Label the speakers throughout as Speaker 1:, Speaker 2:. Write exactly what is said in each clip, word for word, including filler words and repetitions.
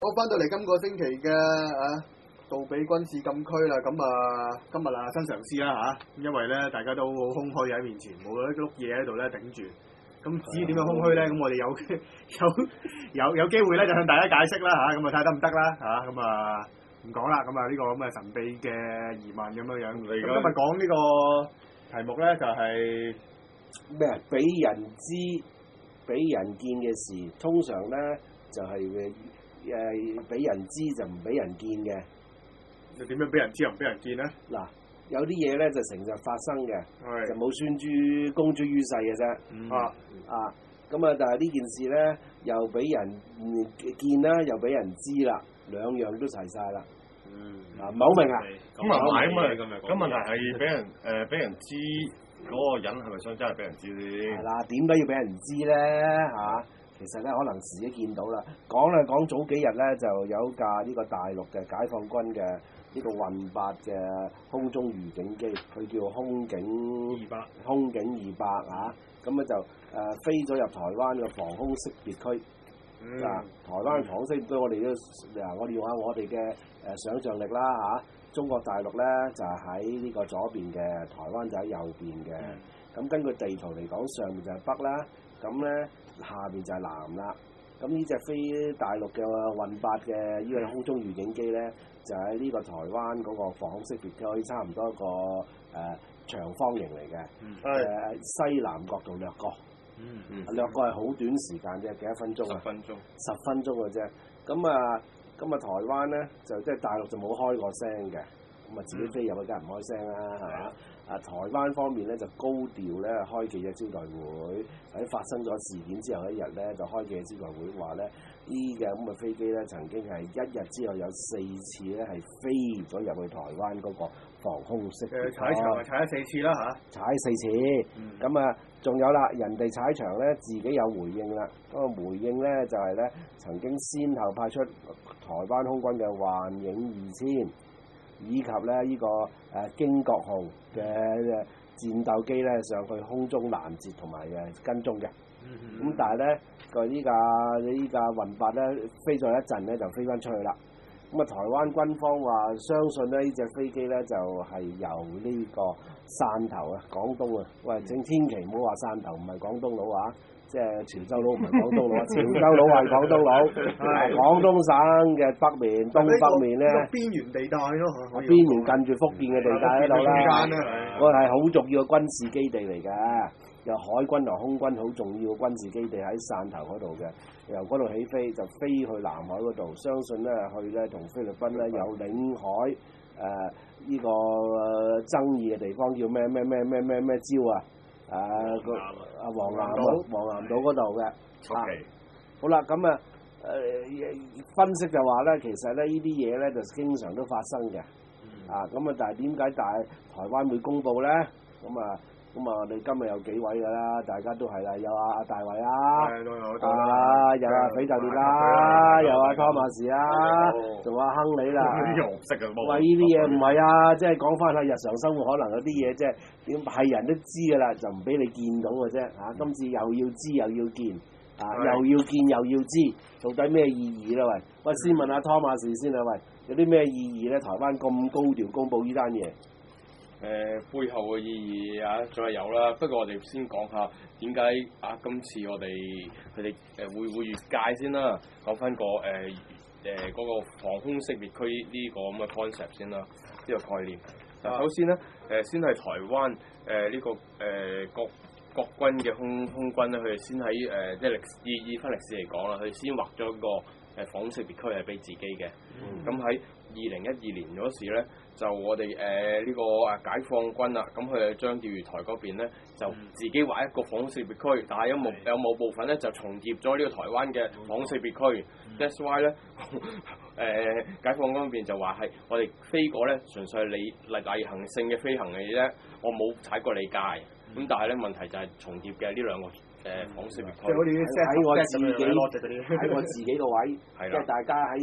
Speaker 1: 我翻到嚟今個星期嘅啊杜比軍事禁區啦，咁啊今日啊新嘗試啦嚇，因為咧大家都好空虛喺面前，冇一碌嘢喺度咧頂住。咁至於點樣空虛咧，咁我哋有有有有機會咧就向大家解釋啦嚇，咁啊睇下得唔得啦嚇，咁啊唔講啦，咁啊呢個咁嘅神秘嘅疑問咁樣樣。咁今日講呢個題目咧就係
Speaker 2: 咩啊？俾人知、俾人見嘅事，通常咧就係誒誒俾人知就唔俾人見嘅。
Speaker 1: 你點樣俾人知又唔俾人見咧？
Speaker 2: 嗱，有啲嘢咧就成日發生嘅，就冇宣諸公諸於世嘅啫。
Speaker 1: 嗯、
Speaker 2: 啊啊，咁啊，但係呢件事咧又俾人見啦，又俾人知啦，兩樣都齊晒啦。
Speaker 1: 嗯，
Speaker 2: 啊，唔係好明啊？
Speaker 3: 咁啊係咁啊，咁問題係俾人誒俾人知嗰個人係咪想真係俾人知先？
Speaker 2: 係啦，點解要俾人知咧？嚇、啊？其實咧，可能自己見到啦。講咧講早幾日咧，就有架呢個大陸嘅解放軍嘅呢個運八嘅空中預警機，佢叫空警二百，空警二百啊。咁咧就誒、呃、飛咗入台灣嘅防空識別區。嗱、嗯啊，台灣防空識別區，我哋都嗱，我哋用下我哋嘅誒想像力啦嚇、啊。中國大陸咧就係喺呢個左邊嘅，台灣就喺右邊嘅。咁、嗯、根據地圖嚟講，上面就係北啦。咁咧下邊就係南啦。咁呢隻飛大陸嘅運八嘅呢個空中預警機咧，就喺呢個台灣嗰個防空識別區，差唔多一個誒、呃、長方形嚟嘅。誒、嗯呃、西南角度掠過。嗯嗯。掠過係好短時間啫，幾多分鐘啊？十分鐘。十分鐘嘅啫。咁啊，咁啊，台灣咧就即係大陸就冇開過聲嘅。咁啊，自己飛入去梗係唔開聲啦，係嘛？啊，台灣方面咧就高調咧開記者招待會，喺發生咗事件之後一日咧就開記者招待會，話咧呢嘅咁嘅飛機咧曾經係一日之後有四次咧係飛咗入去台灣嗰個防空識別區。誒踩場
Speaker 1: 踩咗四次啦嚇，
Speaker 2: 踩四次。咁啊、嗯，仲有啦，人哋踩場咧自己有回應啦。嗰、那個回應咧就係、是、咧曾經先後派出台灣空軍嘅幻影二千。以及咧呢個誒驚國號嘅戰鬥機咧上去空中攔截同埋誒跟蹤嘅，咁、嗯、但係咧個呢架呢架運八咧飛咗一陣咧就飛翻出去啦。咁啊台灣軍方話相信咧呢隻飛機咧就係、是、由呢個汕頭啊廣東啊，喂，請千祈唔好話汕頭唔係廣東佬啊！即係潮州佬唔係廣東佬，潮州佬係廣東佬。係廣東省嘅北面、東北面咧，
Speaker 1: 邊緣地帶咯，
Speaker 2: 邊緣近住福建嘅地帶喺度啦。我係好重要嘅軍事基地嚟嘅，有海軍同空軍好重要嘅軍事基地喺汕頭嗰度嘅。由嗰度起飛就飛去南海嗰度，相信咧去咧同菲律賓咧有領海誒呢、呃這個、呃、爭議嘅地方叫咩咩咩咩咩咩礁啊！誒個啊黃岩島，黃岩島嗰度嘅。啊，好啦，咁啊誒分析就話咧，其實咧呢啲嘢咧就經常都發生嘅。嗯、啊，咁啊，但係點解大台灣會公佈咧？咁啊，咁啊，我哋今日有幾位㗎啦，大家都係啦，有阿阿大衛啊，啊，有阿斐就列啦，有阿湯馬士啦，仲有阿亨利啦。呢啲我唔識嘅，喂，呢啲嘢唔係啊，即係講翻下日常生活，可能有啲嘢即係點係人都知㗎啦，就唔俾你見到嘅啫。嚇、啊，今次又要知又要見，啊，又要見又要知，到底咩意義咧？喂，喂，先問下湯馬士先啊，喂，有啲咩意義咧？台灣咁高調公佈呢單嘢？
Speaker 3: 誒、呃、背後嘅意義啊，仲係有啦。不過我哋先講下點解啊，今次我哋佢哋誒會會越界先啦。講翻個誒誒嗰個防空識別區呢個咁嘅 concept 先啦，呢、這個概念。嗱、啊，首先咧誒、呃、先係台灣誒呢、呃這個誒、呃、國國軍嘅空空軍咧，佢哋先喺誒即係歷以以翻歷史嚟講啦，佢哋先畫咗一個誒防空識別區係俾自己嘅。咁喺二零一二年嗰時咧，就我哋誒呢個誒解放軍啦，咁佢哋將釣魚台嗰邊咧就自己畫一個防空識別區，但係有冇有冇部分咧就重疊咗呢個台灣嘅防空識別區。That's why 咧誒解放軍嗰邊就話係我哋飛過咧，純粹係例例行性嘅飛行嘅啫，我冇踩過你界。咁但係咧問題就係重疊嘅呢兩個誒防識別區。
Speaker 2: 喺我自己喺我自己個位，即係大家喺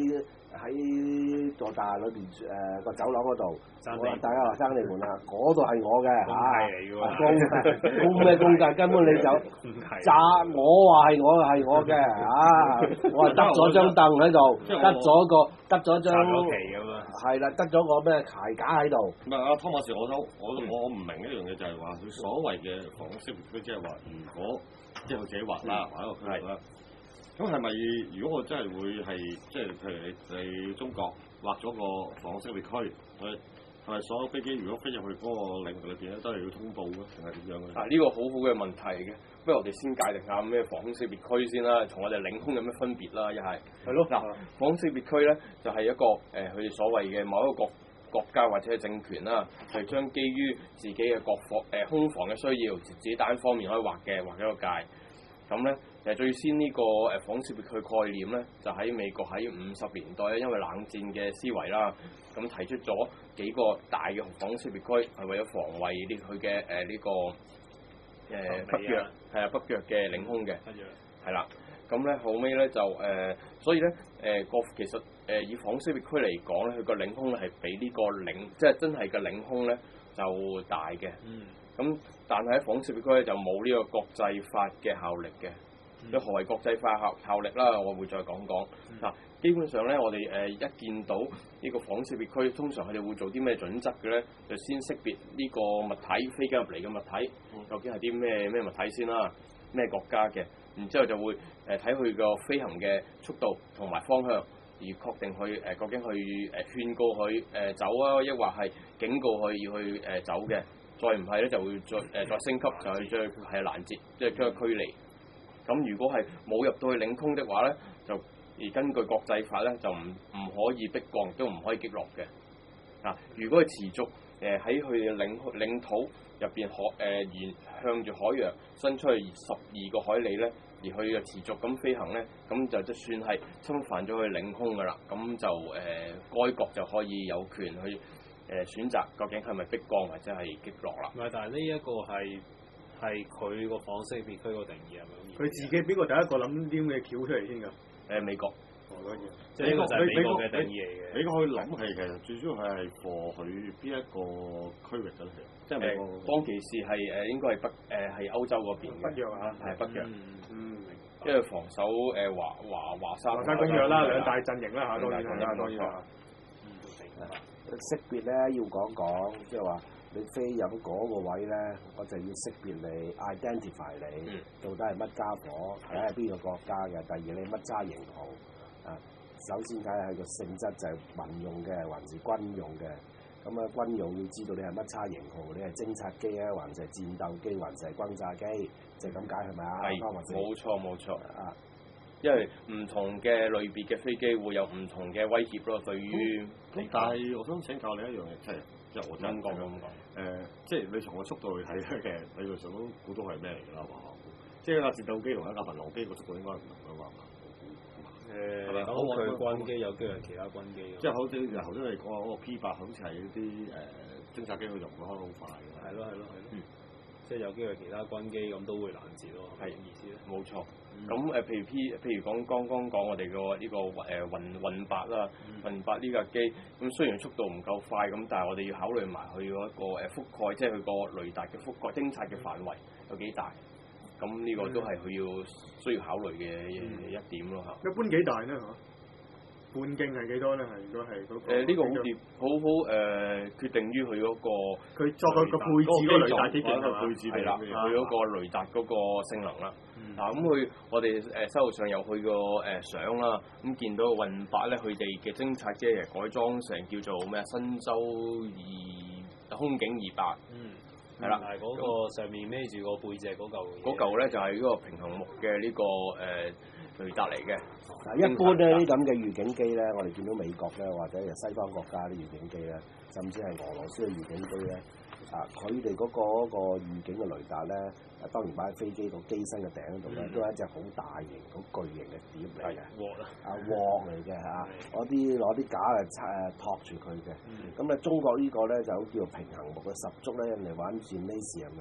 Speaker 2: 喺座大廈裏邊誒個走廊嗰度，
Speaker 4: 爭地盤
Speaker 2: 大家話爭地盤啦，嗰度係我嘅
Speaker 4: 公
Speaker 2: 嚇，
Speaker 4: 契嚟嘅喎
Speaker 2: 公公咩公契？根本你就炸我話係我係我嘅嚇，我係得咗張凳喺度，得咗個得咗張
Speaker 4: 撐咗旗咁啊！
Speaker 2: 係啦，得咗個咩鞋架喺度。
Speaker 5: 唔係啊，湯馬士，我都我我我唔明一樣嘢就係話佢所謂嘅房屋識別區，即係話如果即係佢自己畫啦，畫一個區域啦。咁係咪如果我真係會係即係譬如你你中國畫咗個房屋識別區，佢係咪所有飛機如果飛入去嗰個領域裏邊咧，都係要通報嘅，定係點樣嘅？
Speaker 3: 啊，呢、這個好好嘅問題嘅，不如我哋先界定下咩防空識別區先啦，同我哋領空有咩分別啦？一係
Speaker 1: 係咯，
Speaker 3: 嗱，防空識別區咧就係、是、一個誒佢哋所謂嘅某一個國國家或者係政權啦，係將基於自己嘅國防誒、呃、空防嘅需要，自己單方面可以畫嘅畫一個界。咁咧，誒最先呢個誒防空識別區概念咧，就喺美國喺五十年代咧，因為冷戰嘅思維啦，咁提出咗幾個大嘅防空識別區，係為咗防衛呢佢嘅誒呢個誒、呃、北約，係啊北約嘅領空嘅，係啦。咁咧後尾咧就誒、呃，所以咧誒個其實誒、呃、以防空識別區嚟講咧，佢個領空咧係比呢個領，即係真係嘅領空咧就大嘅。嗯。咁但係喺防空識別區咧就冇呢個國際法嘅效力嘅。即、嗯、何謂國際法效效力啦？我會再講講。嗱、嗯，基本上咧，我哋誒、呃、一見到呢個防空識別區，通常佢哋會做啲咩準則嘅咧？就先識別呢個物體飛緊入嚟嘅物體，究竟係啲咩咩物體先啦？咩國家嘅？然之後就會誒睇佢個飛行嘅速度同埋方向，而確定佢誒、呃、究竟去誒、呃、勸告佢誒、呃、走啊，抑或係警告佢要去誒、呃、走嘅。再唔係咧，就會再誒、呃、再升級，就係將佢係攔截，即係將佢驅離。咁如果係冇入到去領空的話咧，就而根據國際法咧，就唔唔可以迫降，都唔可以擊落嘅。啊，如果係持續誒喺佢嘅領領土入邊海誒沿向住海洋伸出去十二個海里咧，而佢嘅持續咁飛行咧，咁就即算係侵犯咗佢領空噶啦，咁就誒、呃、該國就可以有權去誒、呃、選擇究竟係咪迫降或者係擊落啦。
Speaker 4: 唔係，但係呢一個係係佢個防空識別區個定義係咪？
Speaker 1: 佢自己邊個第一個諗啲咩橋出嚟先㗎？誒、
Speaker 3: 呃、美國。
Speaker 4: 即係呢個就係美國嘅定義嚟嘅。
Speaker 5: 你可以諗係其實最主要係係 for 佢邊一個區域嘅咧？即係美國。
Speaker 3: 當其時係誒應該係北誒係歐洲嗰邊嘅。
Speaker 1: 北約啊，
Speaker 3: 係北約。
Speaker 1: 嗯嗯。
Speaker 3: 因為防守誒華華華沙。
Speaker 1: 華沙公約啦，兩大陣營啦嚇，當然啦，當然啦。
Speaker 2: 識別咧要講講，即係話你飛入嗰個位咧，我就要識別你 identify 你，嗯、到底係乜家伙，睇下邊個國家嘅。第二你乜揸型號啊？首先睇下個性質就係民用嘅還是軍用嘅。咁啊軍用要知道你係乜叉型號，你係偵察機啊，還是係戰鬥機，還是係轟炸機，就係咁解係咪啊？
Speaker 3: 係，冇錯冇錯啊！因為唔同嘅類別嘅飛機會有唔同嘅威脅咯，對於
Speaker 5: 咁、嗯。但係我想請教你一樣嘢，即係即係我真講咁講。誒、呃，即係你從個速度去睇咧，其實理論上都估到係咩嚟㗎啦嘛？即係架戰鬥機同一架民航機個速度應該係唔同㗎嘛？誒，
Speaker 4: 咁佢軍機有機會係其他軍機。即
Speaker 5: 係好似頭先你講話嗰個 P 八，好似係啲誒偵察機，佢就唔會開得好快㗎。
Speaker 4: 係咯係咯係咯。即係有機會其他軍機咁都會攔截咯，係咁意思咧？
Speaker 3: 冇錯。咁誒、呃，譬如 P，譬如講剛剛講我哋個呢個誒運運八啦，運八呢架機，咁雖然速度唔夠快，咁但係我哋要考慮埋佢嗰個誒覆蓋，即係佢個雷達嘅覆蓋、偵察嘅範圍有幾大。咁呢個都係佢要需要考慮嘅一點咯嚇。
Speaker 1: 一般幾大咧嚇？半徑係幾多咧？係應該係嗰個。誒
Speaker 3: 呢個好似好好誒，決定於佢嗰個
Speaker 1: 佢作佢個配置嗰個雷達幾勁
Speaker 3: 嘅配置係啦，佢嗰個雷達嗰個性能啦。嗱咁佢我哋誒手上有佢個誒相啦，咁見到運八咧，佢哋嘅偵察機係改裝成叫做咩新洲二空警二百。嗯。係啦，
Speaker 4: 係嗰個上面孭住個背脊嗰嚿。
Speaker 3: 嗰嚿咧就係嗰個平衡木嘅呢個誒雷達嚟嘅。
Speaker 2: 嗱，一般咧呢咁嘅預警機咧，我哋見到美國咧或者係西方國家啲預警機咧，甚至係俄羅斯嘅預警機咧，啊，佢哋嗰個嗰個預警嘅雷達咧，啊當然擺喺飛機個機身嘅頂度咧，嗯、都係一隻好大型、好巨型嘅碟嚟嘅。鑊啦，啊鑊嚟嘅嚇，攞啲攞啲架嚟誒托住佢嘅。咁咧、嗯、中國個呢個咧就好叫做平衡木嘅十足咧，人哋玩 gymnasium 啊，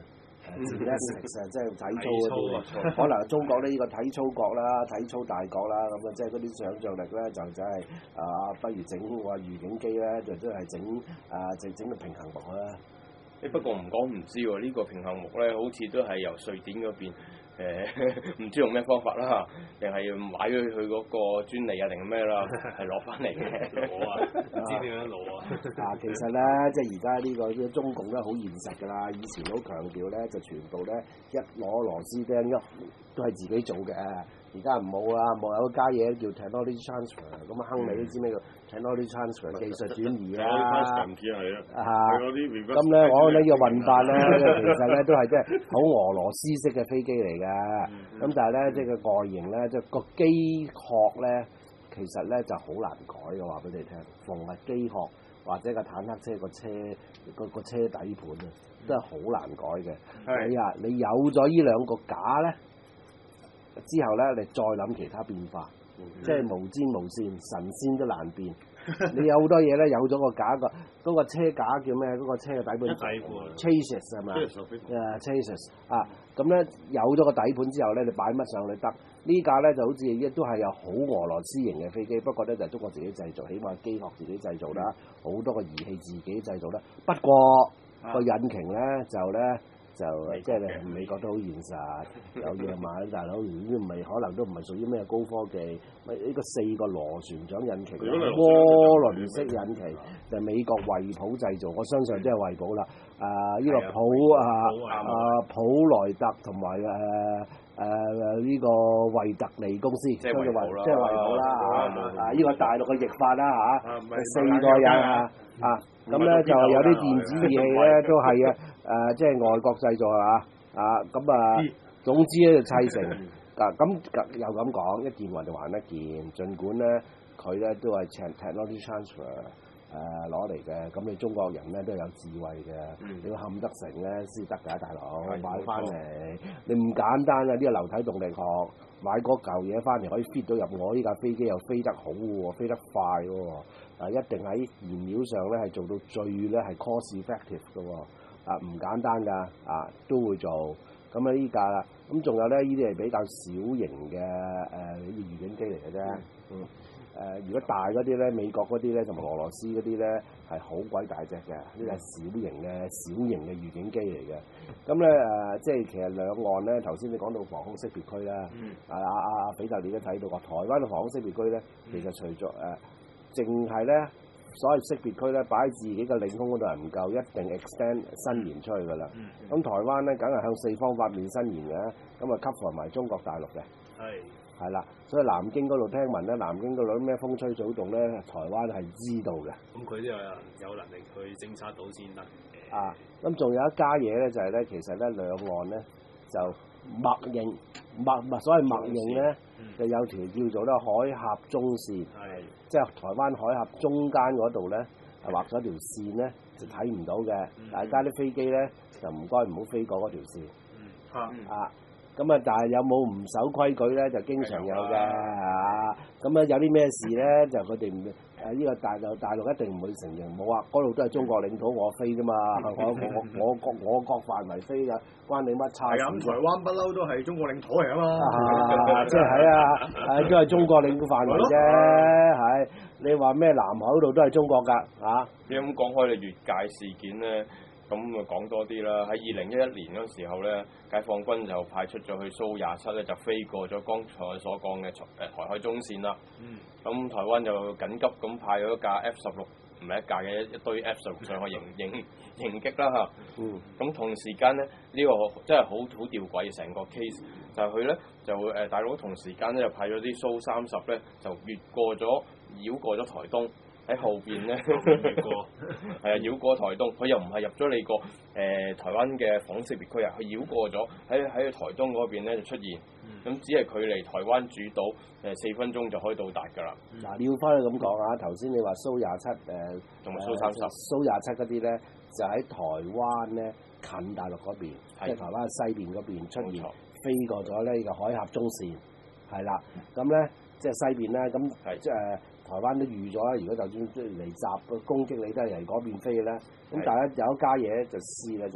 Speaker 2: gymnastics 啊，即係體操嗰啲，可能中國呢呢個體操國啦、體操大國啦，咁啊即係嗰啲想像力咧就真係啊，不如整個預警機咧，就真係整啊整整個平衡木啦。
Speaker 3: 誒不過唔講唔知喎，呢、這個平衡木咧好似都係由瑞典嗰邊誒，唔知用咩方法啦，定係買咗佢嗰個專利啊，定係咩啦，係攞翻嚟嘅。
Speaker 4: 攞啊，唔知點樣攞啊？
Speaker 2: 啊，其實咧，即係而家呢個呢中共咧好現實㗎啦，以前好強調咧就全部咧一攞螺絲釘一都係自己做嘅，而家唔好啦，冇有加嘢叫 technology transfer， 咁啊亨利都知咩叫 technology transfer 技術轉移啦。啊，咁咧我呢個運八咧，其實咧都係即係好俄羅斯式嘅飛機嚟㗎，咁但係咧即係個外形咧，即係個機殼咧，其實咧就好難改嘅，話俾你聽，逢係機殼或者個坦克車個車個個車底盤啊，都係好難改嘅。係啊，你有咗呢兩個架咧，之後咧你再諗其他變化，嗯、即係無尖無線，神仙都難變。你有好多嘢咧，有咗個架個嗰個車架叫咩？嗰、嗰個車嘅底盤 chassis 係咪？誒 chassis 啊，咁咧有咗個底盤之後咧，你擺乜上去得？呢架咧就好似亦都係有好俄羅斯型嘅飛機，不過咧就係、中國自己製造，起碼機殼自己製造啦，好多個儀器自己製造啦。不過、啊、個引擎咧就咧。就即係你美國都好現實，有嘢買，大佬如果唔係，可能都唔係屬於咩高科技。咪呢個四個螺旋槳引擎，渦輪式引擎，就係、美國惠普製造，我相信即係惠普啦。啊，呢、呢個普啊啊普萊特同埋誒誒呢個惠特利公司，即係惠普啦，即係惠普啦嚇。啊，呢個大陸嘅譯法啦嚇，四個人啊啊，咁咧就有啲電子儀器咧都係啊。誒、呃，即係外國製造啊！啊，咁啊，總之咧就砌成啊，咁又咁講，一件還就還一件。儘管咧佢咧都係 technology transfer 誒攞嚟嘅，咁你中國人咧都有智慧嘅，嗯、你要冚得成咧先得㗎，大佬買翻嚟，你唔簡單啊！呢、呢個流體動力學買嗰嚿嘢翻嚟可以 fit 到入我呢架飛機，又飛得好喎，飛得快喎，啊，一定喺燃料上咧係做到最咧係 cost effective 嘅喎。啊，唔簡單㗎，啊都會做，咁啊依架啦，咁仲有咧，呢啲係比較小型嘅誒預警機嚟嘅啫，嗯，誒、呃、如果大嗰啲咧，美國嗰啲咧同埋俄羅斯嗰啲咧係好鬼大隻嘅，呢個係小型嘅小型嘅預警機嚟嘅，咁咧誒即係其實兩岸咧，頭先你講到防空識別區啦，嗯、啊啊啊比特你都睇到個台灣嘅防空識別區咧，其實除咗誒淨係咧。所謂識別區咧，擺喺自己嘅領空嗰度係唔夠，一定 extend 伸延出去㗎啦。咁、嗯嗯、台灣咧，梗係向四方八面伸延嘅，咁啊 cover 埋中國大陸嘅。係係啦，所以南京嗰度聽聞咧，南京嗰度咩風吹草動咧，台灣係知道嘅。咁佢都有人有能力去偵測到先得。啊，咁仲有一家嘢咧，就係、是、咧，其實咧兩岸咧就默認默默，所謂默認咧。就有條叫做咧海峽中線，係即係台灣海峽中間嗰度咧，係畫咗條線咧，就睇唔到嘅。嗯、大家啲飛機咧就唔該唔好飛過嗰條線。嗯、啊，咁啊，但係有冇唔守規矩咧？就經常有嘅嚇。咁啊，有啲咩事咧？就佢哋唔誒呢個大陸大陸一定唔會承認，冇啊！嗰度都係中國領土，我飛啫嘛，我我我國我國範圍飛嘅，關你乜差事？
Speaker 1: 咁台灣不嬲都係中國領土嚟啊嘛，
Speaker 2: 即係係啊，誒都係中國領土範圍啫，係你話咩南海嗰度都係中國㗎嚇。
Speaker 3: 你咁講開你越界事件咧？咁啊講多啲啦！喺二零一一年嗰時候咧，解放軍就派出咗去蘇廿七咧，就飛過咗剛才所講嘅誒台海中線啦。咁、嗯、台灣就緊急咁派咗一架 F 十六，唔係一架嘅一堆 F 十六上去迎迎迎擊啦嚇。咁、嗯、同時間咧，呢、呢個真係好好吊詭成個 case，就係佢咧就誒大陸同時間咧就派咗啲蘇三十咧，就越過咗繞過咗台東。喺後邊咧，繞過係啊，繞過台東，佢又唔係入咗你個誒、呃、台灣嘅防識別區啊，佢繞過咗喺喺台東嗰邊咧就出現，咁、嗯、只係距離台灣主島誒四、呃、分鐘就可以到達㗎啦。嗱、嗯，
Speaker 2: 你要翻去咁講啊，頭先你話蘇廿七誒，
Speaker 3: 同埋蘇三十，
Speaker 2: 蘇廿七嗰啲咧就喺台灣咧近大陸嗰邊，即係台灣西邊嗰邊出現，錯飛過咗呢個海峽中線，係啦，咁咧即係西邊咧，咁即係。台灣都預咗啦，如果就算嚟襲攻擊你，都係嚟嗰邊飛咧。咁大家有一家嘢就試啦，就係、是、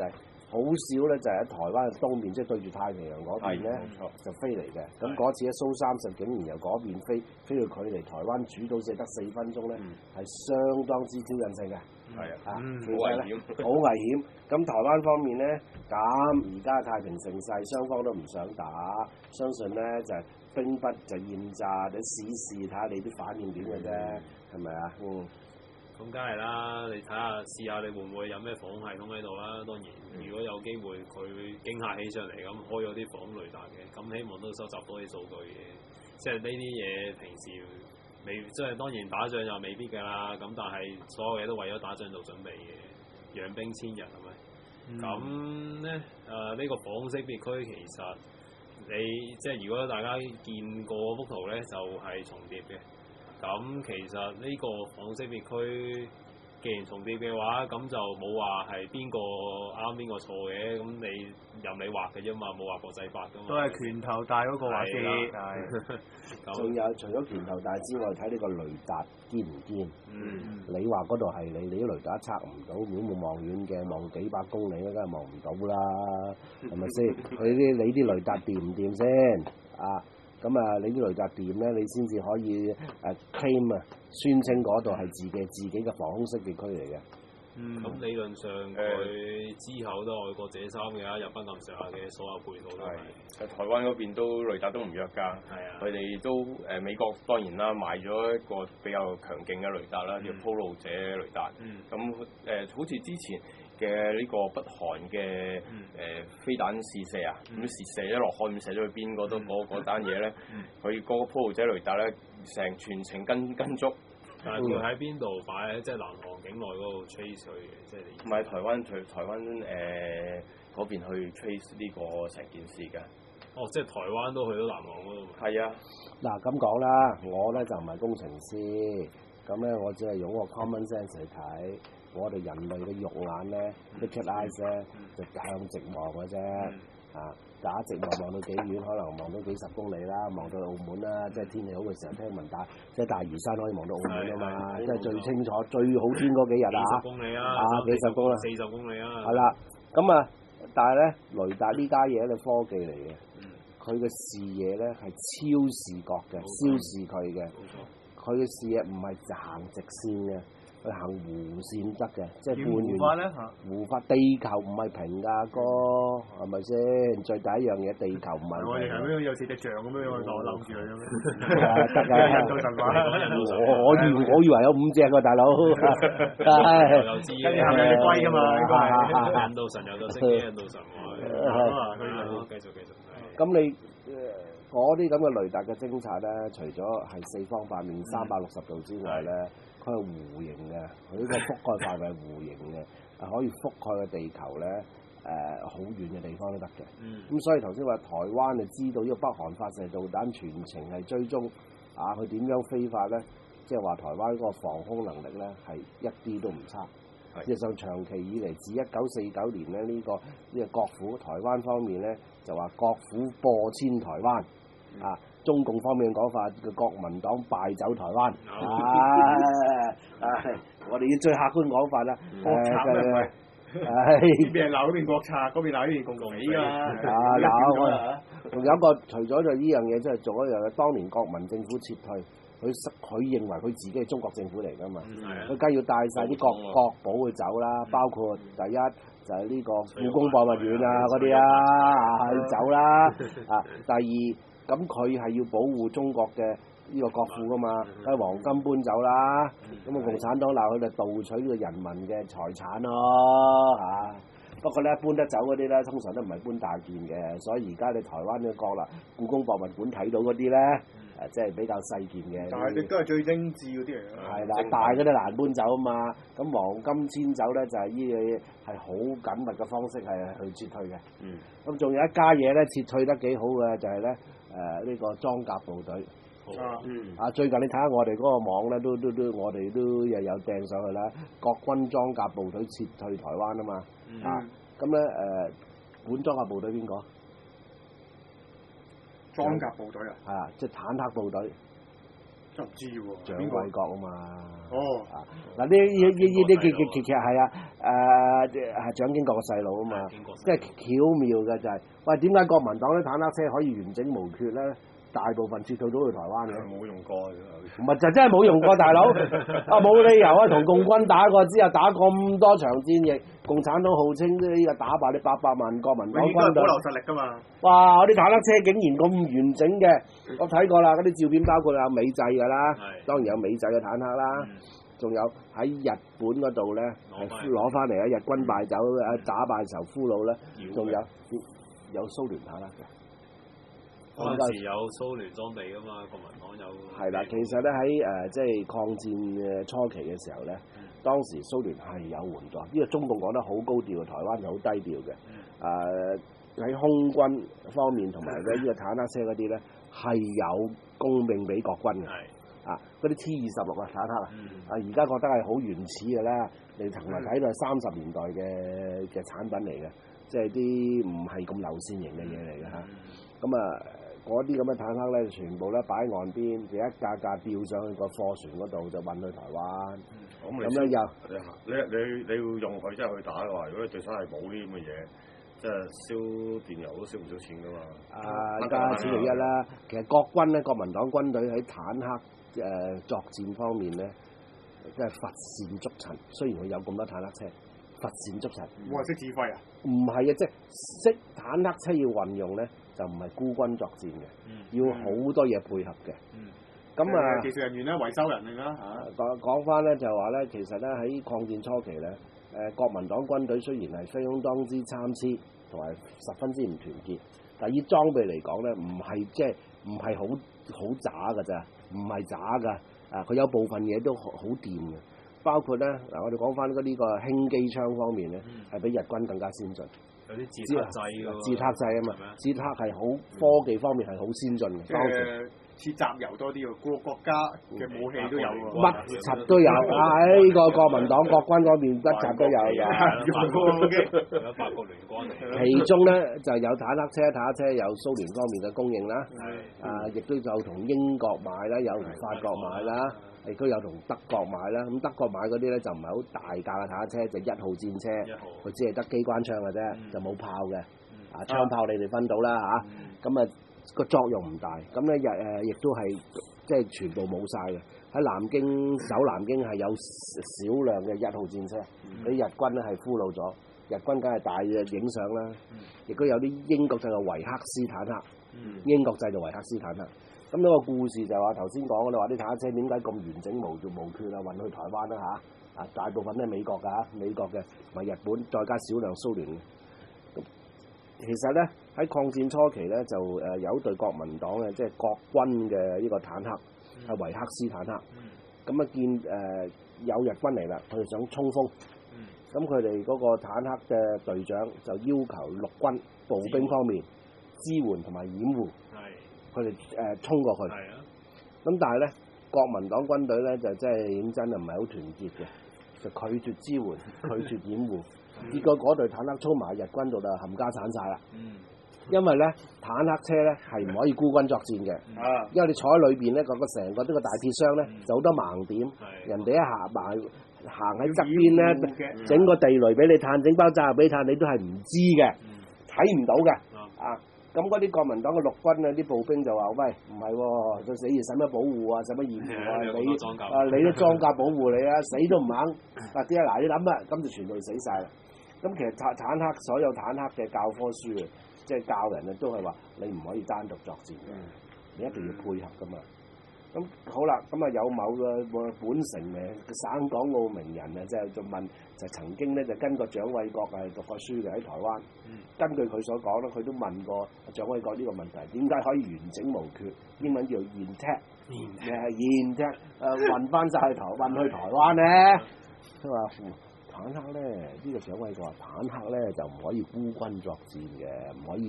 Speaker 2: 好少咧就係喺台灣嘅東面，即係對住太平洋嗰邊咧
Speaker 3: 冇錯
Speaker 2: 就飛嚟嘅。咁嗰次咧蘇三十竟然由嗰邊飛飛到距離台灣主島只得四分鐘咧，係、
Speaker 3: 嗯、
Speaker 2: 相當之挑釁性嘅。
Speaker 3: 係啊，
Speaker 2: 啊，
Speaker 1: 嗯
Speaker 2: 其
Speaker 3: 好危
Speaker 2: 實咧
Speaker 3: 險，
Speaker 2: 好危險。咁台灣方面咧，咁而家太平盛世，雙方都唔想打，相信咧就係、兵不就厭詐，你試試睇下你啲反應點嘅啫，係咪啊？嗯。
Speaker 4: 咁梗係啦，你睇下試下你會唔會有咩防空系統喺度啦？當然，如果有機會佢驚嚇起上嚟咁開咗啲防空雷達嘅，咁希望都收集到啲數據嘅。即係呢啲嘢平時未，即係當然打仗又未必㗎啦。咁但係所有嘢都為咗打仗做準備嘅，養兵千日係咪？咁咧誒呢個防空識別區其實你即係如果大家見過幅圖咧，就係、是、重疊嘅。咁其實呢個防空識別區，既然重疊嘅話，咁就冇話係邊個啱邊個錯嘅，咁你任你畫嘅啫嘛，冇話國際法噶嘛。
Speaker 1: 都係拳頭大嗰個畫嘅，係。
Speaker 2: 仲有除咗拳頭大之外，睇呢個雷達堅唔堅？
Speaker 4: 嗯。
Speaker 2: 你話嗰度係你，你啲雷達測唔到，如果冇望遠嘅，望幾百公里咧，梗係望唔到啦，係咪先？佢啲你啲雷達掂唔掂先？啊！咁啊，你啲雷達掂咧，你先至可以誒 claim 啊，宣稱嗰度係自己自己嘅防空識別區嚟嘅。
Speaker 4: 嗯。咁理論上佢之後都愛國者三嘅，有翻咁上下嘅所有配套都係。
Speaker 3: 喺台灣嗰邊都雷達都唔弱㗎。係啊。佢哋都誒、呃、美國當然啦，買咗一個比較強勁嘅雷達啦，叫鋪路者雷達。嗯。咁誒、呃，好似之前嘅呢個北韓嘅誒、呃、飛彈試射啊，咁試射一落海，咁射咗去邊嗰度嗰嗰單嘢咧，佢嗰個鋪路者雷達咧，成全程跟跟足。
Speaker 4: 但係佢喺邊度擺咧？即係南韓境內嗰度 trace 佢嘅，即係你。
Speaker 3: 唔係台灣，台台灣誒嗰邊去 trace 呢個成件事㗎。
Speaker 4: 哦，即係台灣都去到南韓嗰度。係啊。
Speaker 2: 嗱咁講啦，我咧就唔係工程師，咁咧我只係用個 common sense 嚟睇。我哋人類嘅肉眼咧 naked eyes 咧就向直望嘅啫，啊打直望望到幾遠，可能望到幾十公里啦，望到澳門啦，即係天氣好嘅時候，聽聞大即係大嶼山可以望到澳門啊嘛，即係最清楚、最好天嗰幾日啊，
Speaker 4: 幾十公里啊，
Speaker 2: 啊幾十公里，
Speaker 4: 四十公里啊，
Speaker 2: 係啦，咁啊，但係咧雷達呢家嘢係科技嚟嘅，佢嘅視野咧係超視覺嘅，超視佢嘅，佢嘅視野唔係行直線嘅。佢行弧線得嘅，即係半圓。弧法咧嚇？弧法地球唔係平㗎，哥，係咪先？最第一樣嘢，地球唔係平。
Speaker 1: 我哋係咩有似隻象咁樣，我諗住佢咁樣。
Speaker 2: 得㗎。到神話。我我以我以為有五隻㗎，大佬。
Speaker 4: 又知。
Speaker 1: 跟住係咪有隻龜㗎嘛？應該係。
Speaker 4: 引導神有就識嘅，引導神話。繼續繼續。
Speaker 2: 咁你嗰啲咁嘅雷達嘅偵察咧，除咗係四方八面三百六十度之外咧，佢係弧形嘅，佢呢個覆蓋範圍係弧形嘅，係可以覆蓋嘅地球咧，誒好遠嘅地方都得嘅。咁、嗯、所以頭先話台灣就知道呢個北韓發射導彈全程係追蹤啊，佢點樣飛法咧？即係話台灣嗰個防空能力咧係一啲都唔差。事實上長期以嚟，自一九四九年咧呢、呢個呢、呢個國府台灣方面咧就話國府播遷台灣。啊！中共方面講法，個國民黨敗走台灣。唉唉，我哋要最客觀講法啦。
Speaker 1: 國策啊，
Speaker 2: 唉，
Speaker 1: 呢邊鬧嗰邊國策，嗰邊鬧呢邊共同起㗎嘛。
Speaker 2: 啊鬧啊！仲有一個，除咗就呢樣嘢，即係做一樣嘢。當年國民政府撤退，佢佢認為佢自己係中國政府嚟㗎嘛。佢梗係要帶晒啲國國寶去走啦，包括第一就係呢個故宮博物院啊嗰啲啊，去走啦。啊，第二。咁佢係要保護中國嘅呢個國庫噶嘛，喺黃金搬走啦，咁啊共產黨鬧佢哋盜取呢個人民嘅財產咯嚇。不過咧搬得走嗰啲咧，通常都唔係搬大件嘅，所以而家你台灣嘅國啦，故宮博物館睇到嗰啲咧，誒即係比較細件嘅。但係亦都係最精緻嗰啲嚟嘅。係啦，大嗰啲難搬走啊嘛，咁黃金遷走咧就係呢個係好緊密嘅方式係去撤退嘅。嗯。咁仲有一家嘢咧，撤退得幾好嘅就係咧。誒呢、呃這個裝甲部隊，啊，嗯、啊最近你睇下我哋嗰個網咧，都都都我哋都又有掟上去啦。國軍裝甲部隊撤退台灣啊嘛，嗯、啊咁咧誒，本裝甲部隊邊個？
Speaker 1: 裝甲部隊啊？
Speaker 2: 係啊，即係坦克部隊。
Speaker 1: 真唔知喎。
Speaker 2: 蔣緯國啊嘛。
Speaker 1: 哦。
Speaker 2: 啊嗱呢呢呢呢啲其其其實係啊誒係蔣經國個細佬啊嘛，
Speaker 4: 經國細佬
Speaker 2: 即係巧妙嘅就係、喂點解國民黨啲坦克車可以完整無缺咧？大部分撤退到去台灣嘅，
Speaker 5: 冇用過嘅。
Speaker 2: 唔係就真係冇用過，大佬啊冇理由啊！同共軍打過之後，打咁多場戰役，共產黨號稱呢個打敗你八百萬國民黨
Speaker 1: 永遠都
Speaker 2: 軍隊
Speaker 1: 係保留。實力㗎嘛。
Speaker 2: 哇！我啲坦克車竟然咁完整嘅，我睇過啦，嗰啲照片包括有美製㗎啦，
Speaker 4: 係
Speaker 2: 當然有美製嘅坦克啦，仲、有喺日本嗰度咧係攞翻嚟啊！日軍敗走啊，打敗仇俘虜咧，仲有有蘇聯坦克嘅。
Speaker 4: 嗰陣時有蘇聯裝備㗎嘛，國民黨有。
Speaker 2: 係啦，其實咧喺誒即係抗戰嘅初期嘅時候咧，
Speaker 4: 嗯
Speaker 2: 當時蘇聯係有援助，呢個中共講得好高調，台灣就好低調嘅。誒、
Speaker 4: 嗯
Speaker 2: 喺、空軍方面同埋咧呢個坦克車嗰啲咧係有供應俾國軍嘅。
Speaker 4: 係。
Speaker 2: 啊，嗰啲 T 二十六啊坦克啊，
Speaker 4: 嗯
Speaker 2: 啊而家覺得係好原始嘅啦，你從來睇到係三十年代嘅嘅產品嚟嘅，即係啲唔係咁流線型嘅嘢嚟嘅嚇。咁啊，嗰啲咁嘅坦克咧，全部咧擺喺岸邊，就一架架吊上去個貨船嗰度，就運去台灣。
Speaker 5: 咁
Speaker 2: 咁咧又
Speaker 5: 你你你你要用佢真係去打嘅話，如果你對手係冇呢啲咁嘅嘢，即係燒電油都燒唔少錢㗎嘛。
Speaker 2: 啊，加此其一啦。其實國軍咧，國民黨軍隊喺坦克誒、呃、作戰方面咧，即係乏善足陳。雖然佢有咁多坦克車，乏善足陳。
Speaker 1: 冇人識指揮啊！
Speaker 2: 唔係啊，即係識坦克車要運用咧，就唔係孤軍作戰嘅，
Speaker 4: 嗯
Speaker 2: 要好多嘢配合嘅。
Speaker 4: 嗯
Speaker 2: 咁啊，
Speaker 1: 技術人員啦、維修人嚟啦嚇。
Speaker 2: 講講翻咧就話咧，其實咧喺抗戰初期咧，誒、呃、國民黨軍隊雖然係相當之參差，同埋十分之唔團結，但係以裝備嚟講咧，唔係即係唔係好好渣㗎咋，唔係渣㗎。啊，佢有部分嘢都好好掂嘅，包括咧嗱，我哋講翻嗰呢個輕機槍方面咧，係、
Speaker 4: 嗯、
Speaker 2: 比日軍更加先進。
Speaker 4: 有啲自拍掣㗎喎。
Speaker 2: 自拍掣啊嘛，自拍係好科技方面係好先進嘅，
Speaker 1: 即
Speaker 2: 當時。
Speaker 1: 係似集郵多啲喎，個國家嘅武器都有喎。
Speaker 2: 乜柒都有，喺呢個國民黨國軍嗰邊乜柒都有嘅。
Speaker 1: 有
Speaker 4: 法國聯軍嚟。
Speaker 2: 其中咧就有坦克車，坦克車有蘇聯方面嘅供應啦，
Speaker 4: 係。
Speaker 2: 啊，亦都有同英國買啦，有同法國買啦，亦都有同德國買啦。咁德國買嗰啲咧就唔係好大架嘅坦克車，就一號戰車，
Speaker 4: 一號
Speaker 2: 佢只係得機關槍嘅啫，
Speaker 4: 嗯
Speaker 2: 就冇炮嘅。
Speaker 4: 嗯
Speaker 2: 啊，槍炮你哋分到啦嚇，咁啊個作用唔大。咁咧日誒亦都係即係全部冇晒嘅。喺南京守南京係有少量嘅一號戰車，俾、嗯、日軍咧係俘虜咗。日軍梗係大嘅影相啦，亦都有啲英國製嘅維克斯坦克，嗯、英國製嘅維克斯坦克。咁呢個故事就話頭先講我哋話啲坦克車點解咁完整無無缺啊，運去台灣啦嚇，啊大部分都係美國㗎，美國嘅同埋日本，再加少量蘇聯嘅。咁其實咧喺抗戰初期咧就誒有一隊國民黨嘅即係國軍嘅呢個坦克係維克斯坦克，咁啊見誒、呃、有日軍嚟啦，佢哋想衝鋒。咁佢哋嗰個坦克嘅隊長就要求陸軍步兵方面支援同埋掩護，佢哋誒衝過去。咁但係咧，國民黨軍隊咧就真係認真啊，唔係好團結嘅，就拒絕支援、拒絕掩護。結果嗰隊坦克衝埋日軍度就冚家鏟晒啦。因為咧坦克車咧係唔可以孤軍作戰嘅，因為你坐喺裏邊咧，個個成個呢個大鐵箱咧就好多盲點，人哋一下埋。行喺側邊咧，整個地雷俾你炭，整包炸藥俾你炭，你都係唔知嘅，睇唔到嘅。啊，咁嗰啲國民黨嘅陸軍啊，啲步兵就話：喂，唔係喎，佢死而使乜保護啊，使乜掩護啊？你啊，你啲裝甲保護你啊，死都唔肯。嗱啲啊，嗱你諗啊，咁就全部死晒啦。咁其實坦坦克所有坦克嘅教科書啊，即係教人啊，都係話你唔可以單獨作戰嘅，你一定要配合噶嘛。咁好啦，咁啊有某個本城嘅省港澳名人啊，即係就問，就曾經咧就跟過蔣緯國係讀過書嘅喺台灣，嗯、根據佢所講咧，佢都問過蔣緯國呢個問題，點解可以完整無缺？英文叫 intact，誒 intact，誒運翻晒去台運去台灣咧，佢話坦克咧呢、呢個蔣緯國話坦克咧就唔可以孤軍作戰嘅，唔可以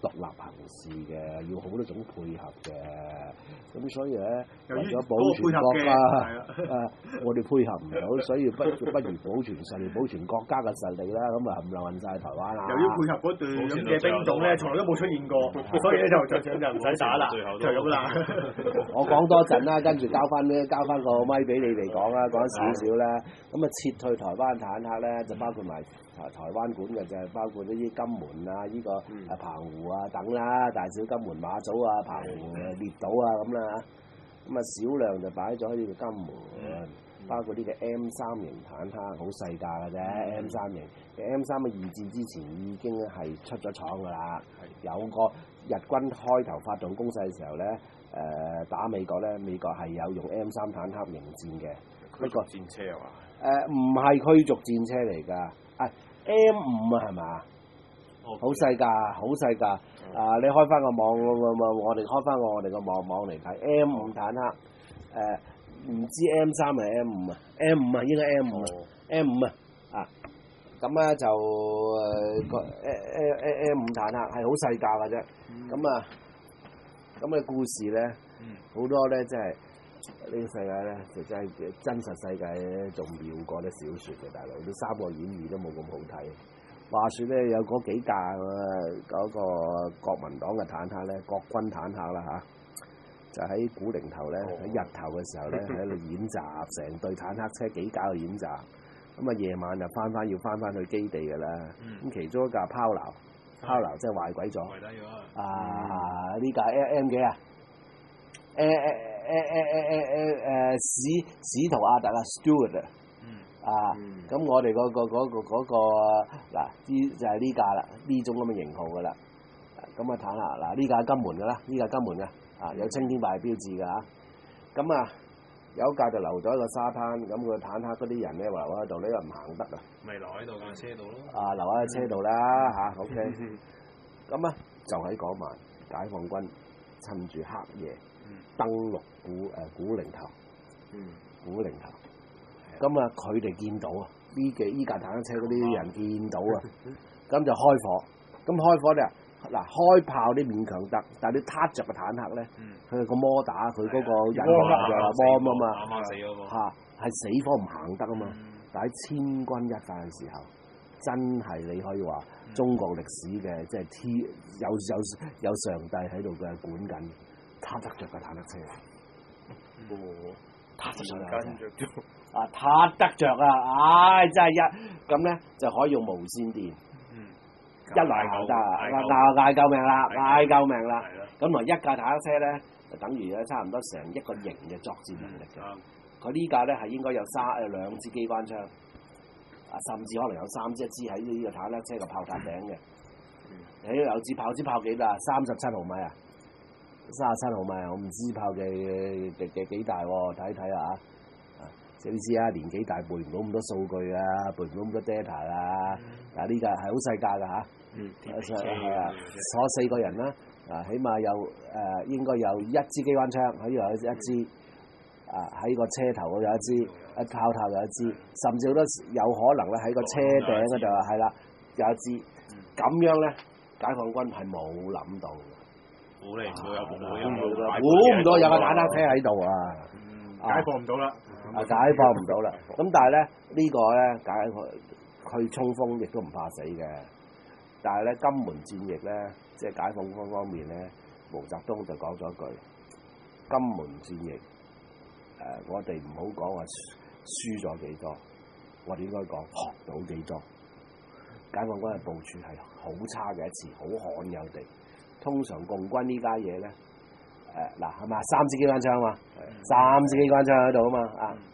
Speaker 2: 獨立行事嘅，要好多種配合嘅。咁所以咧，為咗保存國家，誒，我哋配合唔到，所以不不如保存實力，保存國家嘅實力啦。咁啊，冚唪唥運曬台灣啦。
Speaker 1: 由於配合嗰隊咁嘅兵種咧，從來都冇出現過，所以咧就就就唔使打啦，就咁啦。
Speaker 2: 我講多陣啦，跟住交翻咧，交翻個咪俾你哋講啦，講少少啦。咁啊，撤退台灣坦克咧，就包括埋台台灣管嘅，就係包括呢啲金門啊、呢、這個啊澎湖啊等啦，大小金門、馬祖啊、澎湖、列島啊咁啦。咁啊，少量就擺咗喺呢個金門，嗯、包括呢個 M 三型坦克，好細架嘅啫。嗯、M 三型，M 三嘅二戰之前已經係出咗廠㗎啦。有個日軍開頭發動攻勢嘅時候咧，誒、呃、打美國咧，美國係有用 M 三坦克迎戰嘅。
Speaker 3: 驅逐戰車啊嘛？
Speaker 2: 誒唔係驅逐戰車嚟㗎，係 M 五啊係嘛？好細架，好細架。啊！你開翻個網，我我哋開翻個我哋個網網嚟睇 M 五坦克，誒、呃、唔知 M 三係 M 五啊 ？M 五啊，應該 M 五啊，M 五啊，啊咁咧就誒個誒誒誒 M 五坦克係好細架嘅啫。咁啊咁嘅故事咧，好多咧即係呢個世界咧就真係真實世界咧仲妙過啲小説嘅大佬，啲《三國演義》都冇咁好睇。話説咧有嗰幾架嗰個國民黨嘅坦克咧，國軍坦克啦嚇、啊，就喺古寧頭咧喺日頭嘅時候咧喺度演習，成隊坦克車幾架去演習，咁啊夜晚就翻翻要翻翻去基地㗎啦。咁、嗯、其中一架拋錨，拋錨即係壞鬼咗。啊！呢架 M 幾啊？誒誒誒誒誒誒誒史史圖亞特啊 ，Stewart 啊。啊，咁、嗯、我哋嗰、嗰個嗰、嗰個嗰個嗱，呢就係呢架啦，呢種咁嘅型號噶啦。咁啊，坦克嗱，呢架金門噶啦，呢架金門嘅，啊有青天白日標誌噶嚇。咁啊，有一架就留咗喺個沙灘，咁個坦克嗰啲人咧話留喺度，呢個唔行得啊。咪留喺度架車度咯。啊，留喺車度啦嚇，OK。咁啊，就喺嗰晚，解放軍趁住黑夜登陸古誒古寧頭，古寧頭。咁啊，佢哋見到啊，呢幾依架坦克車嗰啲人見到啊，咁就開火。咁開火咧，嗱開炮啲勉強得，但係你撻着個坦克咧，佢個摩打佢嗰個引擎就係摩啊嘛，嚇係死火唔行得啊嘛。但係千鈞一髮嘅時候，真係你可以話中國歷史嘅即係天有有有上帝喺度嘅管緊，撻得着個坦克車。哦，撻得着啊！撻得着啊！唉，真係一咁咧就可以用無線電，嗯、一來行得，嗌嗌救命啦，嗌救命啦！咁同一架坦克車咧，就等於咧差唔多成一個營嘅作戰能力嘅。佢、嗯、呢架咧係應該有三誒兩支機關槍，啊甚至可能有三支一支喺呢個坦克車嘅炮塔頂嘅。誒、嗯、有支炮，支炮幾大？三十七毫米啊！三十七毫米啊！我唔知炮嘅嘅嘅幾大喎，睇睇啊！你知啊，年紀大背唔到咁多數據啊，背唔到咁多 data 啊。嗱呢架係好細架㗎嚇，係啊，坐四個人啦，啊，起碼有誒、呃、應該有一支機關槍，可以有一支，啊喺個車頭嗰有一支，喺炮塔有一支，甚至好多有可能咧喺個車頂嗰度係啦有一支，咁樣咧解放軍係冇諗到，
Speaker 4: 估嚟估又估
Speaker 2: 唔到有個坦克車喺度啊！
Speaker 1: 解放唔到啦，
Speaker 2: 啊解放唔到啦。咁但係咧呢個咧解佢衝鋒亦都唔怕死嘅。但係咧金門戰役咧，即係解放軍方面咧，毛澤東就講咗一句：金門戰役誒、呃，我哋唔好講話輸咗幾多，我哋應該講學到幾多。解放軍嘅部署係好差嘅一次，好罕有地。通常共軍呢家嘢咧。誒嗱係嘛，三支機關槍啊嘛，的三支機關槍喺度啊嘛，的啊，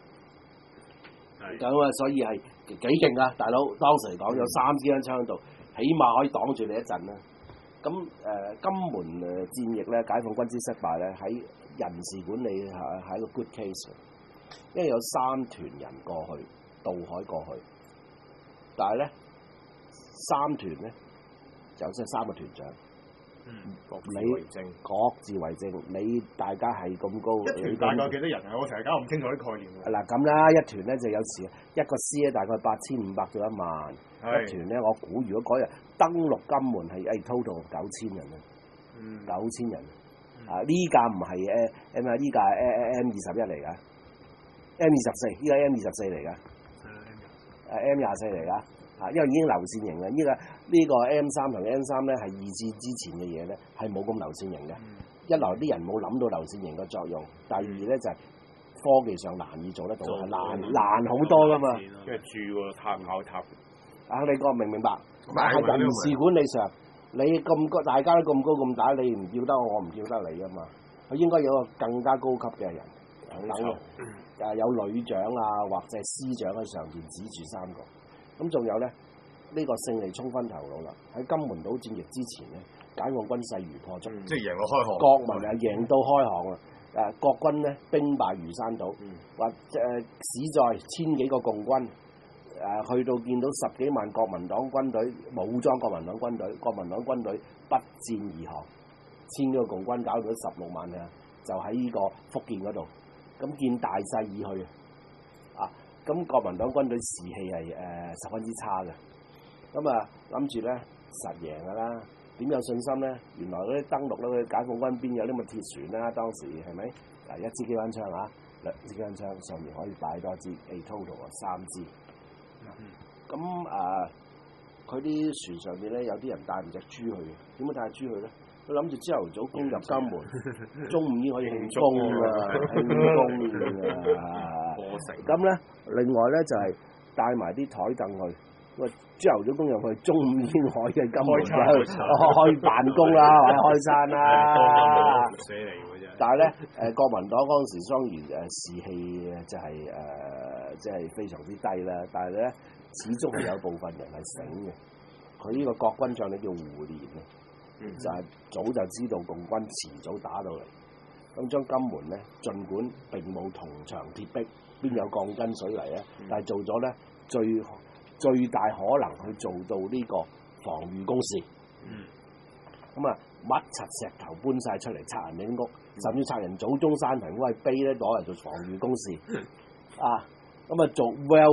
Speaker 2: 咁啊的所以係幾勁啊，大佬當時嚟講有三支機關槍喺度，起碼可以擋住你一陣啦。咁誒、呃、金門誒戰役咧，解放軍之失敗咧，喺人事管理係係一個 good case，因為有三團人過去渡海過去，但係咧三團咧就即係三個團長。 你各自為政，你大家係咁高，
Speaker 1: 一團大概幾多人啊？我成日搞唔清楚啲概念㗎。
Speaker 2: 嗱咁啦，一團咧就有時一個師咧大概八千五百到一萬，
Speaker 1: 係
Speaker 2: 一團咧我估如果嗰日登陸金門係誒 total 九千人啊，
Speaker 1: 嗯
Speaker 2: 九千人啊！呢架唔係誒誒咩？呢架係 M 二十一嚟㗎，M 二十四，依家 M 二十四嚟㗎，誒 M 廿四嚟㗎。啊，因為已經流線型啦，呢、這個呢、這個 M 三同 M 三咧係二戰之前嘅嘢咧，係冇咁流線型嘅。
Speaker 1: 嗯、
Speaker 2: 一來啲人冇諗到流線型嘅作用，第二咧就係、是、科技上難以做得到，係難難好多噶嘛。
Speaker 3: 即係住個塔考塔。
Speaker 2: 啊，你覺明唔明白？但係人事管理上，你咁高，大家都咁高咁大，你唔叫得我，我唔叫得你啊嘛。佢應該有個更加高級嘅人，等等誒有旅長啊，或者係司長喺上邊指住三個。咁仲有咧，呢、這個勝利衝昏頭腦啦！喺金門島戰役之前咧，解放軍勢如破竹，
Speaker 1: 嗯、即係贏到開航。
Speaker 2: 國民啊贏到開航啊！誒國軍咧兵敗如山倒，
Speaker 1: 嗯、
Speaker 2: 或誒史在千幾個共軍誒、呃、去到見到十幾萬國民黨軍隊武裝國民黨軍隊，國民黨軍隊不戰而降，千幾個共軍搞到十六萬啊！就喺呢個福建嗰度，咁見大勢已去啊！咁國民黨軍隊士氣係誒、呃、十分之差嘅，咁啊諗住咧實贏㗎啦，點有信心咧？原來嗰啲登陸咧，解放軍邊有啲咁嘅鐵船啦、啊？當時係咪？嗱，一支機關槍啊，兩支機關槍上面可以擺多支 A total 啊三支。咁誒，佢啲船上面咧有啲人帶唔隻豬去嘅，點解帶豬去咧？佢諗住朝頭早攻入金門，中午已經可以慶功啦，慶功啊！咁咧，另外咧就係、是、帶埋啲台凳去，喂，朝頭早攻入去，中午已經可以喺金門開開辦公啦，或者開餐啦。但係咧，誒國民黨嗰陣時當然誒士氣就係、是、誒即係非常之低啦。但係咧，始終係有部分人係醒嘅。佢呢個國軍將領叫胡璉啊。就係早就知道共軍遲早打到嚟，咁將金門咧，儘管並冇銅牆鐵壁，邊有鋼筋水泥啊？嗯、但係做咗咧最最大可能去做到呢個防禦工事。咁啊、嗯，乜柒石頭搬晒出嚟拆人哋啲屋，嗯、甚至拆人祖宗山墳嗰塊碑咧攞嚟做防禦工事。嗯、啊，咁啊做 well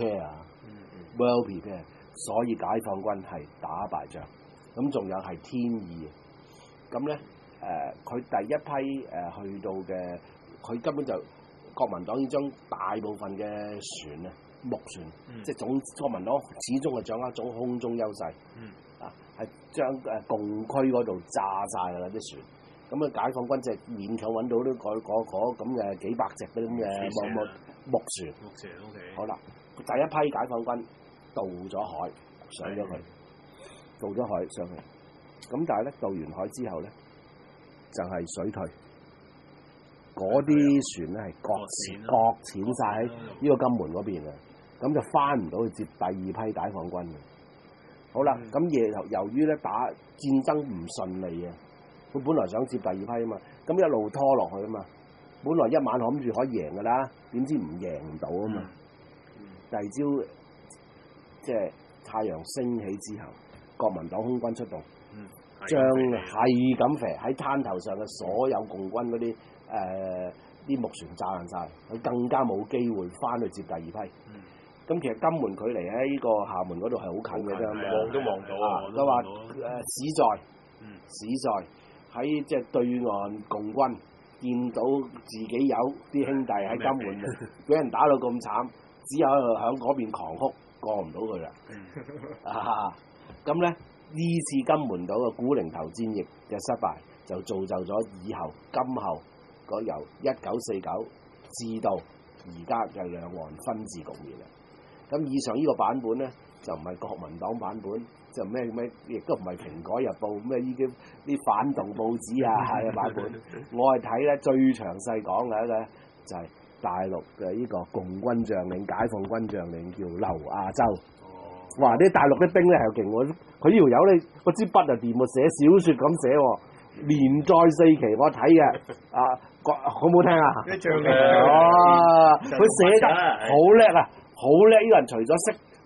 Speaker 2: prepare，well prepare，所以解放軍係打敗仗。咁仲有係天意，咁咧誒，佢、呃、第一批誒、呃、去到嘅，佢根本就國民黨已經將大部分嘅船啊木船，嗯、即係總國民黨始終係掌握一種空中優勢，嗯、啊係將誒共區嗰度炸晒㗎啦啲船，咁啊解放軍就勉強揾到呢個嗰咁嘅幾百隻嗰啲咁嘅木木木船，
Speaker 4: 木船 O K，
Speaker 2: 好啦，第一批解放軍渡咗海上咗去。渡咗海上去，咁但係咧渡完海之後咧，就係、是、水退，嗰啲船咧係擱淺擱淺晒喺呢個金門嗰邊啊，咁就翻唔到去接第二批解放軍嘅。好啦，咁夜由由於咧打戰爭唔順利啊，佢本來想接第二批啊嘛，咁一路拖落去啊嘛，本來一晚諗住可以贏噶啦，點知唔贏唔到啊嘛，嗯、第二朝即係太陽升起之後。國民黨空軍出動，
Speaker 4: 嗯、
Speaker 2: 將係咁射喺灘頭上嘅所有共軍嗰啲誒啲木船炸爛晒，佢更加冇機會翻去接第二批。咁、嗯、其實金門距離喺呢個廈門嗰度係好近嘅啫，
Speaker 3: 望都望到啊！
Speaker 2: 佢話誒史在，嗯、史在喺即係對岸共軍見到自己有啲兄弟喺金門嘅，俾人打到咁慘，只有喺嗰邊狂哭，過唔到佢啦。啊！咁咧呢次金門島嘅古寧頭戰役嘅失敗，就造就咗以後今後嗰由一九四九至到而家嘅兩岸分治局面啦。咁以上呢個版本咧就唔係國民黨版本，就咩咩，亦都唔係蘋果日報咩呢啲啲反動報紙啊嘅版本。我係睇咧最詳細講嘅一個就係大陸嘅呢個共軍將領、解放軍將領叫劉亞洲。哇！啲大陸啲兵咧係勁喎，佢呢條友咧嗰支筆啊掂喎，寫小説咁寫喎，連載四期我睇嘅，啊，好唔好聽啊？
Speaker 1: 啲將領
Speaker 2: 哦，佢寫得好叻啊，好叻！呢個人除咗識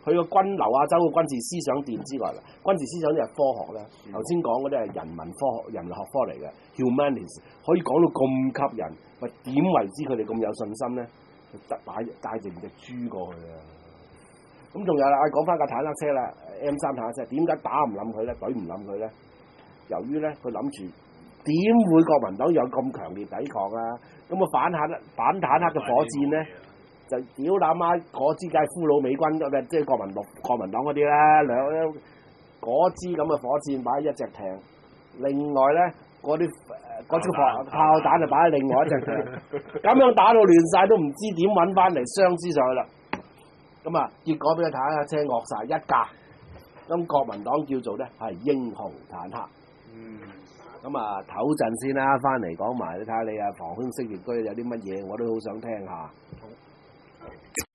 Speaker 2: 佢個軍劉亞洲嘅軍事思想殿之外啦，軍事思想就係科學咧。頭先講嗰啲係人文科學、人類學科嚟嘅 humanities， 可以講到咁吸引，喂點為之佢哋咁有信心咧？帶帶帶定隻豬過去啊！咁仲有啦，講翻架坦克車啦 ，M 三坦克車點解打唔冧佢咧？懟唔冧佢咧？由於咧佢諗住點會國民黨有咁強烈抵抗啊？咁啊反坦反坦克嘅火箭咧，就屌乸媽嗰支梗係俘虜美軍嘅，即係國民黨國民黨嗰啲啦，兩嗰支咁嘅火箭擺喺一隻艇，另外咧嗰啲嗰支炮炮彈就擺喺另外一隻艇，咁樣打到亂晒都唔知點揾翻嚟雙支上去啦。咁啊，結果俾個坦克車惡晒一架，咁國民黨叫做咧係英雄坦克。
Speaker 1: 嗯。
Speaker 2: 咁啊，唞陣先啦，翻嚟講埋，你睇下你啊，防空識別區有啲乜嘢，我都好想聽下。